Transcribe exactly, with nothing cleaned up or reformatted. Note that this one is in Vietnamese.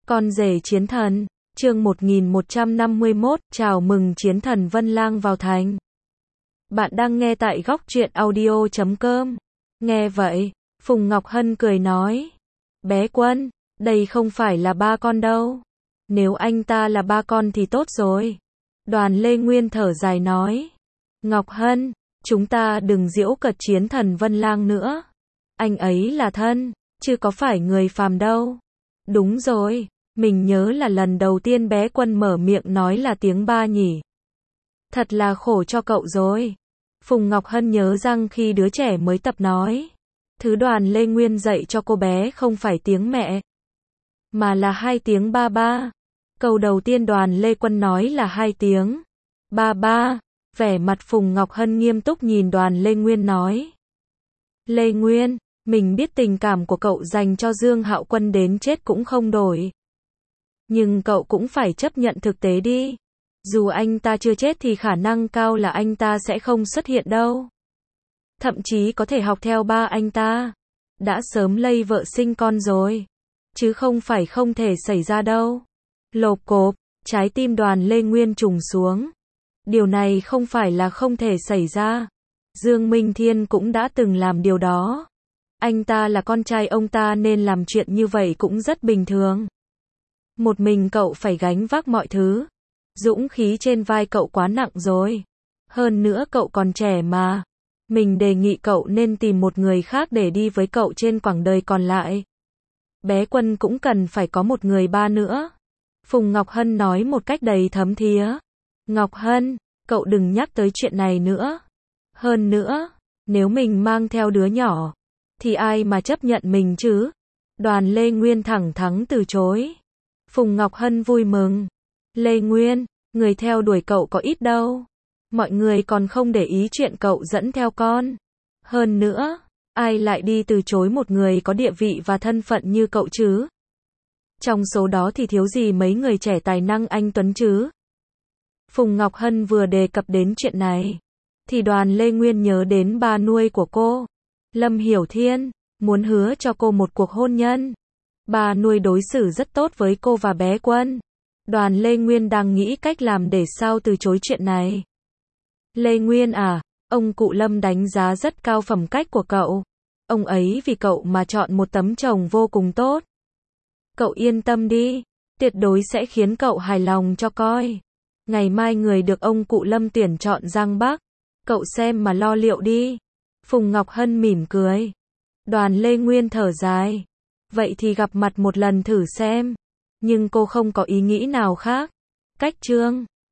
Con rể chiến thần, chương một nghìn một trăm năm mươi mốt, chào mừng chiến thần Vân Lang vào thành. Bạn đang nghe tại góc truyện audio chấm com. Nghe vậy, Phùng Ngọc Hân cười nói. Bé Quân, đây không phải là ba con đâu. Nếu anh ta là ba con thì tốt rồi. Đoàn Lê Nguyên thở dài nói. Ngọc Hân, chúng ta đừng giễu cợt chiến thần Vân Lang nữa. Anh ấy là thân, chứ có phải người phàm đâu. Đúng rồi, mình nhớ là lần đầu tiên bé Quân mở miệng nói là tiếng ba nhỉ. Thật là khổ cho cậu rồi. Phùng Ngọc Hân nhớ rằng khi đứa trẻ mới tập nói, thứ Đoàn Lê Nguyên dạy cho cô bé không phải tiếng mẹ, mà là hai tiếng ba ba. Câu đầu tiên Đoàn Lê Quân nói là hai tiếng ba ba. Vẻ mặt Phùng Ngọc Hân nghiêm túc nhìn Đoàn Lê Nguyên nói. Lê Nguyên, mình biết tình cảm của cậu dành cho Dương Hạo Quân đến chết cũng không đổi. Nhưng cậu cũng phải chấp nhận thực tế đi. Dù anh ta chưa chết thì khả năng cao là anh ta sẽ không xuất hiện đâu. Thậm chí có thể học theo ba anh ta. Đã sớm lây vợ sinh con rồi. Chứ không phải không thể xảy ra đâu. Lộp cộp, trái tim Đoàn Lê Nguyên trùng xuống. Điều này không phải là không thể xảy ra. Dương Minh Thiên cũng đã từng làm điều đó. Anh ta là con trai ông ta nên làm chuyện như vậy cũng rất bình thường. Một mình cậu phải gánh vác mọi thứ. Dũng khí trên vai cậu quá nặng rồi. Hơn nữa cậu còn trẻ mà. Mình đề nghị cậu nên tìm một người khác để đi với cậu trên quãng đời còn lại. Bé Quân cũng cần phải có một người ba nữa. Phùng Ngọc Hân nói một cách đầy thấm thía. Ngọc Hân, cậu đừng nhắc tới chuyện này nữa. Hơn nữa, nếu mình mang theo đứa nhỏ, thì ai mà chấp nhận mình chứ? Đoàn Lê Nguyên thẳng thắn từ chối. Phùng Ngọc Hân vui mừng. Lê Nguyên, người theo đuổi cậu có ít đâu. Mọi người còn không để ý chuyện cậu dẫn theo con. Hơn nữa, ai lại đi từ chối một người có địa vị và thân phận như cậu chứ? Trong số đó thì thiếu gì mấy người trẻ tài năng anh tuấn chứ? Phùng Ngọc Hân vừa đề cập đến chuyện này, thì Đoàn Lê Nguyên nhớ đến bà nuôi của cô, Lâm Hiểu Thiên, muốn hứa cho cô một cuộc hôn nhân. Bà nuôi đối xử rất tốt với cô và bé Quân. Đoàn Lê Nguyên đang nghĩ cách làm để sao từ chối chuyện này. Lê Nguyên à, ông cụ Lâm đánh giá rất cao phẩm cách của cậu. Ông ấy vì cậu mà chọn một tấm chồng vô cùng tốt. Cậu yên tâm đi, tuyệt đối sẽ khiến cậu hài lòng cho coi. Ngày mai người được ông cụ Lâm tuyển chọn Giang Bắc. Cậu xem mà lo liệu đi. Phùng Ngọc Hân mỉm cười. Đoàn Lê Nguyên thở dài. Vậy thì gặp mặt một lần thử xem. Nhưng cô không có ý nghĩ nào khác. Cách chương